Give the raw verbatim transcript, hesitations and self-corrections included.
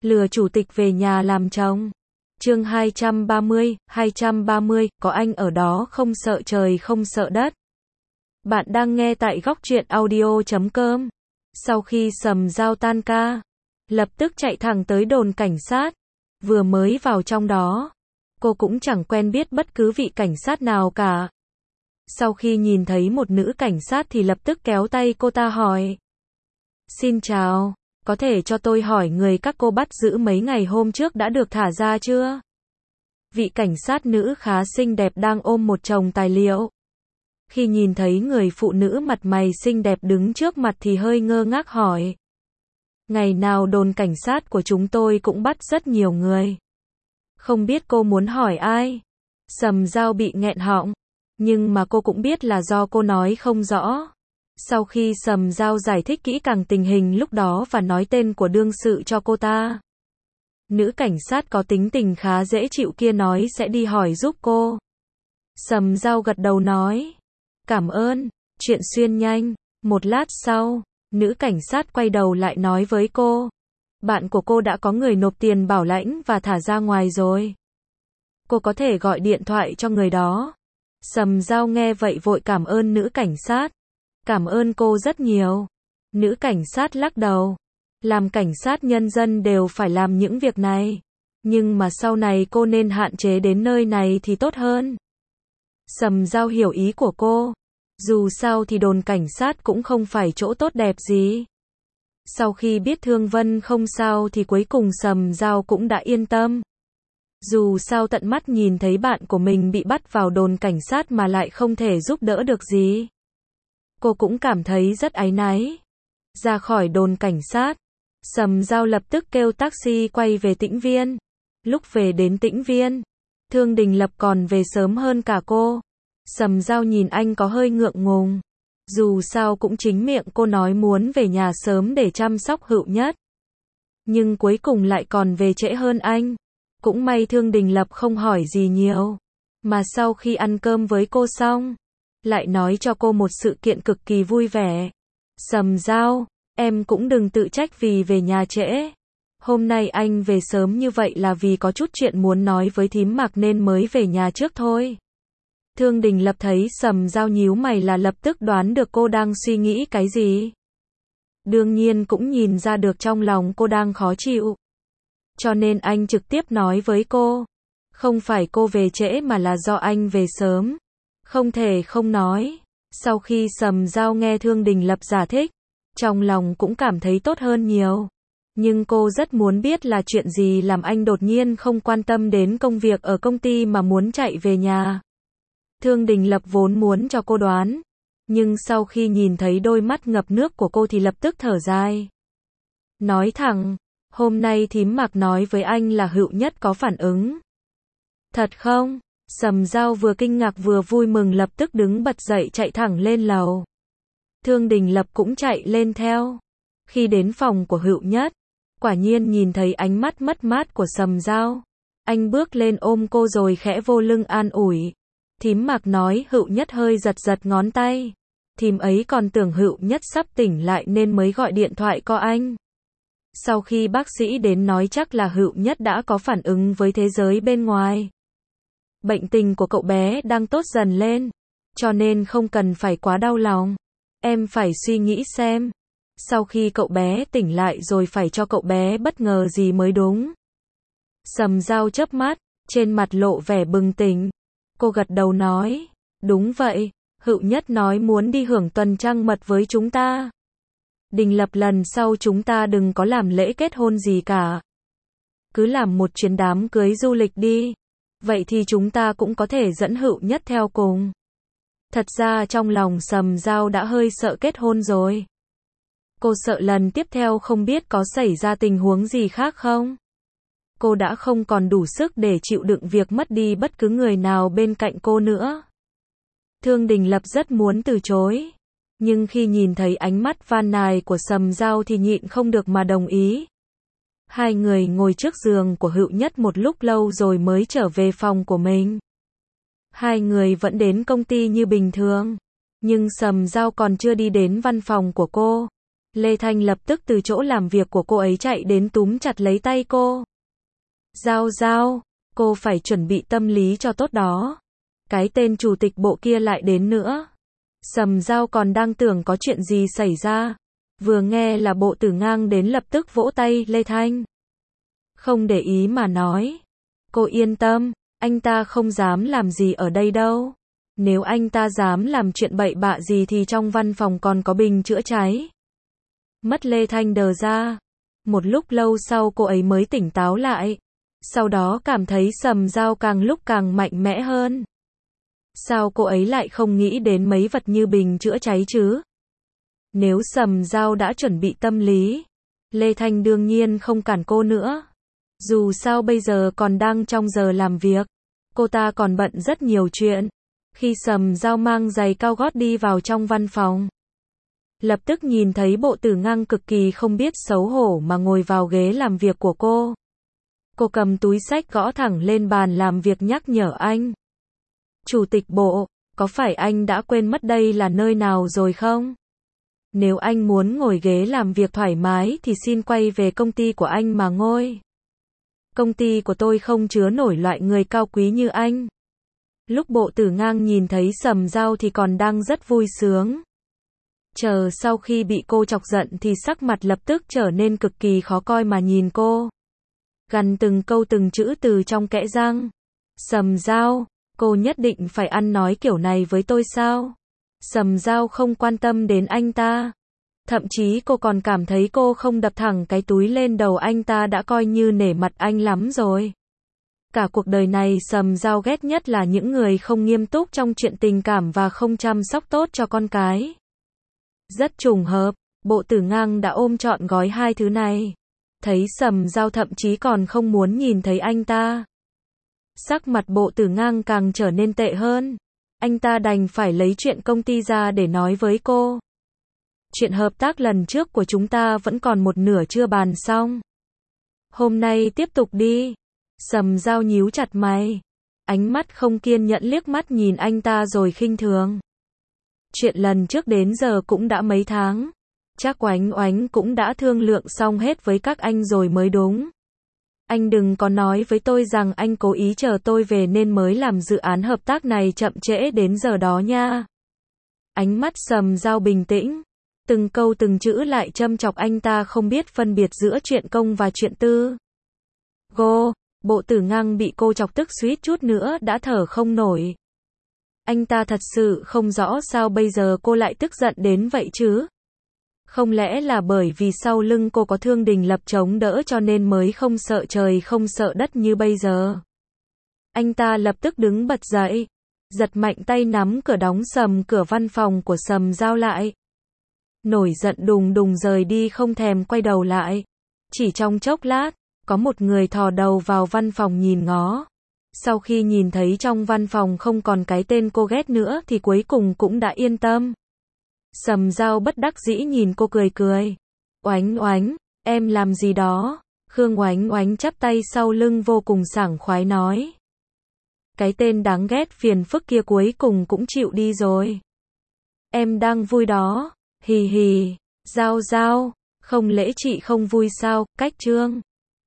Lừa chủ tịch về nhà làm chồng. Chương hai trăm ba mươi, hai trăm ba mươi, có anh ở đó không sợ trời không sợ đất. Bạn đang nghe tại góc truyện audio chấm com. Sau khi Sầm Dao tan ca, lập tức chạy thẳng tới đồn cảnh sát. Vừa mới vào trong đó, cô cũng chẳng quen biết bất cứ vị cảnh sát nào cả. Sau khi nhìn thấy một nữ cảnh sát thì lập tức kéo tay cô ta hỏi. Xin chào, có thể cho tôi hỏi người các cô bắt giữ mấy ngày hôm trước đã được thả ra chưa? Vị cảnh sát nữ khá xinh đẹp đang ôm một chồng tài liệu. Khi nhìn thấy người phụ nữ mặt mày xinh đẹp đứng trước mặt thì hơi ngơ ngác hỏi. Ngày nào đồn cảnh sát của chúng tôi cũng bắt rất nhiều người. Không biết cô muốn hỏi ai? Sầm Dao bị nghẹn họng. Nhưng mà cô cũng biết là do cô nói không rõ. Sau khi Sầm Dao giải thích kỹ càng tình hình lúc đó và nói tên của đương sự cho cô ta, nữ cảnh sát có tính tình khá dễ chịu kia nói sẽ đi hỏi giúp cô. Sầm Dao gật đầu nói. Cảm ơn. Chuyện xuyên nhanh. Một lát sau, nữ cảnh sát quay đầu lại nói với cô. Bạn của cô đã có người nộp tiền bảo lãnh và thả ra ngoài rồi. Cô có thể gọi điện thoại cho người đó. Sầm Dao nghe vậy vội cảm ơn nữ cảnh sát. Cảm ơn cô rất nhiều. Nữ cảnh sát lắc đầu. Làm cảnh sát nhân dân đều phải làm những việc này. Nhưng mà sau này cô nên hạn chế đến nơi này thì tốt hơn. Sầm Dao hiểu ý của cô. Dù sao thì đồn cảnh sát cũng không phải chỗ tốt đẹp gì. Sau khi biết Thương Vân không sao thì cuối cùng Sầm Dao cũng đã yên tâm. Dù sao tận mắt nhìn thấy bạn của mình bị bắt vào đồn cảnh sát mà lại không thể giúp đỡ được gì. Cô cũng cảm thấy rất áy náy. Ra khỏi đồn cảnh sát, Sầm Dao lập tức kêu taxi quay về Tĩnh Viên. Lúc về đến Tĩnh Viên, Thương Đình Lập còn về sớm hơn cả cô. Sầm Dao nhìn anh có hơi ngượng ngùng. Dù sao cũng chính miệng cô nói muốn về nhà sớm để chăm sóc Hựu Nhất. Nhưng cuối cùng lại còn về trễ hơn anh. Cũng may Thương Đình Lập không hỏi gì nhiều. Mà sau khi ăn cơm với cô xong, lại nói cho cô một sự kiện cực kỳ vui vẻ. Sầm Dao, em cũng đừng tự trách vì về nhà trễ. Hôm nay anh về sớm như vậy là vì có chút chuyện muốn nói với thím Mạc nên mới về nhà trước thôi. Thương Đình Lập thấy Sầm Dao nhíu mày là lập tức đoán được cô đang suy nghĩ cái gì. Đương nhiên cũng nhìn ra được trong lòng cô đang khó chịu. Cho nên anh trực tiếp nói với cô. Không phải cô về trễ mà là do anh về sớm. Không thể không nói. Sau khi Sầm Dao nghe Thương Đình Lập giải thích, trong lòng cũng cảm thấy tốt hơn nhiều. Nhưng cô rất muốn biết là chuyện gì làm anh đột nhiên không quan tâm đến công việc ở công ty mà muốn chạy về nhà. Thương Đình Lập vốn muốn cho cô đoán. Nhưng sau khi nhìn thấy đôi mắt ngập nước của cô thì lập tức thở dài. Nói thẳng, hôm nay thím Mạc nói với anh là Hựu Nhất có phản ứng. Thật không? Sầm Dao vừa kinh ngạc vừa vui mừng lập tức đứng bật dậy chạy thẳng lên lầu. Thương Đình Lập cũng chạy lên theo. Khi đến phòng của Hựu Nhất, quả nhiên nhìn thấy ánh mắt mất mát của Sầm Dao. Anh bước lên ôm cô rồi khẽ vô lưng an ủi. Thím Mạc nói Hựu Nhất hơi giật giật ngón tay. Thím ấy còn tưởng Hựu Nhất sắp tỉnh lại nên mới gọi điện thoại cho anh. Sau khi bác sĩ đến nói chắc là Hựu Nhất đã có phản ứng với thế giới bên ngoài. Bệnh tình của cậu bé đang tốt dần lên, cho nên không cần phải quá đau lòng. Em phải suy nghĩ xem, sau khi cậu bé tỉnh lại rồi phải cho cậu bé bất ngờ gì mới đúng. Sầm Dao chớp mắt, trên mặt lộ vẻ bừng tỉnh. Cô gật đầu nói, đúng vậy, Hựu Nhất nói muốn đi hưởng tuần trăng mật với chúng ta. Đình Lập lần sau chúng ta đừng có làm lễ kết hôn gì cả. Cứ làm một chuyến đám cưới du lịch đi. Vậy thì chúng ta cũng có thể dẫn Hựu Nhất theo cùng. Thật ra trong lòng Sầm Dao đã hơi sợ kết hôn rồi. Cô sợ lần tiếp theo không biết có xảy ra tình huống gì khác không? Cô đã không còn đủ sức để chịu đựng việc mất đi bất cứ người nào bên cạnh cô nữa. Thương Đình Lập rất muốn từ chối. Nhưng khi nhìn thấy ánh mắt van nài của Sầm Dao thì nhịn không được mà đồng ý. Hai người ngồi trước giường của Hựu Nhất một lúc lâu rồi mới trở về phòng của mình. Hai người vẫn đến công ty như bình thường. Nhưng Sầm Dao còn chưa đi đến văn phòng của cô. Lê Thanh lập tức từ chỗ làm việc của cô ấy chạy đến túm chặt lấy tay cô. Giao Giao, cô phải chuẩn bị tâm lý cho tốt đó. Cái tên chủ tịch bộ kia lại đến nữa. Sầm Giao còn đang tưởng có chuyện gì xảy ra. Vừa nghe là Bộ Tử Ngang đến lập tức vỗ tay Lê Thanh. Không để ý mà nói. Cô yên tâm, anh ta không dám làm gì ở đây đâu. Nếu anh ta dám làm chuyện bậy bạ gì thì trong văn phòng còn có bình chữa cháy. Mất Lê Thanh đờ ra. Một lúc lâu sau cô ấy mới tỉnh táo lại. Sau đó cảm thấy Sầm Giao càng lúc càng mạnh mẽ hơn. Sao cô ấy lại không nghĩ đến mấy vật như bình chữa cháy chứ? Nếu Sầm Giao đã chuẩn bị tâm lý, Lê Thanh đương nhiên không cản cô nữa. Dù sao bây giờ còn đang trong giờ làm việc, cô ta còn bận rất nhiều chuyện. Khi Sầm Giao mang giày cao gót đi vào trong văn phòng, lập tức nhìn thấy Bộ Tử Ngang cực kỳ không biết xấu hổ mà ngồi vào ghế làm việc của cô. Cô cầm túi xách gõ thẳng lên bàn làm việc nhắc nhở anh. Chủ tịch bộ, có phải anh đã quên mất đây là nơi nào rồi không? Nếu anh muốn ngồi ghế làm việc thoải mái thì xin quay về công ty của anh mà ngồi. Công ty của tôi không chứa nổi loại người cao quý như anh. Lúc Bộ Tử Ngang nhìn thấy Sầm Giao thì còn đang rất vui sướng. Chờ sau khi bị cô chọc giận thì sắc mặt lập tức trở nên cực kỳ khó coi mà nhìn cô. Gằn từng câu từng chữ từ trong kẽ răng. Sầm Giao, cô nhất định phải ăn nói kiểu này với tôi sao? Sầm Giao không quan tâm đến anh ta. Thậm chí cô còn cảm thấy cô không đập thẳng cái túi lên đầu anh ta đã coi như nể mặt anh lắm rồi. Cả cuộc đời này Sầm Giao ghét nhất là những người không nghiêm túc trong chuyện tình cảm và không chăm sóc tốt cho con cái. Rất trùng hợp, Bộ Tử Ngang đã ôm trọn gói hai thứ này. Thấy Sầm Giao thậm chí còn không muốn nhìn thấy anh ta. Sắc mặt Bộ Tử Ngang càng trở nên tệ hơn. Anh ta đành phải lấy chuyện công ty ra để nói với cô. Chuyện hợp tác lần trước của chúng ta vẫn còn một nửa chưa bàn xong. Hôm nay tiếp tục đi. Sầm Giao nhíu chặt mày. Ánh mắt không kiên nhẫn liếc mắt nhìn anh ta rồi khinh thường. Chuyện lần trước đến giờ cũng đã mấy tháng. Chắc Oánh Oánh cũng đã thương lượng xong hết với các anh rồi mới đúng. Anh đừng có nói với tôi rằng anh cố ý chờ tôi về nên mới làm dự án hợp tác này chậm trễ đến giờ đó nha. Ánh mắt Sầm Giao bình tĩnh. Từng câu từng chữ lại châm chọc anh ta không biết phân biệt giữa chuyện công và chuyện tư. Go, Bộ Tử Ngang bị cô chọc tức suýt chút nữa đã thở không nổi. Anh ta thật sự không rõ sao bây giờ cô lại tức giận đến vậy chứ. Không lẽ là bởi vì sau lưng cô có Thương Đình Lập chống đỡ cho nên mới không sợ trời không sợ đất như bây giờ. Anh ta lập tức đứng bật dậy, giật mạnh tay nắm cửa đóng sầm cửa văn phòng của Sầm Giao lại. Nổi giận đùng đùng rời đi không thèm quay đầu lại. Chỉ trong chốc lát, có một người thò đầu vào văn phòng nhìn ngó. Sau khi nhìn thấy trong văn phòng không còn cái tên cô ghét nữa thì cuối cùng cũng đã yên tâm. Sầm Giao bất đắc dĩ nhìn cô cười cười. Oánh Oánh, em làm gì đó? Khương Oánh Oánh chắp tay sau lưng vô cùng sảng khoái nói. Cái tên đáng ghét phiền phức kia cuối cùng cũng chịu đi rồi. Em đang vui đó. Hì hì. Giao Giao, không lẽ chị không vui sao? Cách Trương.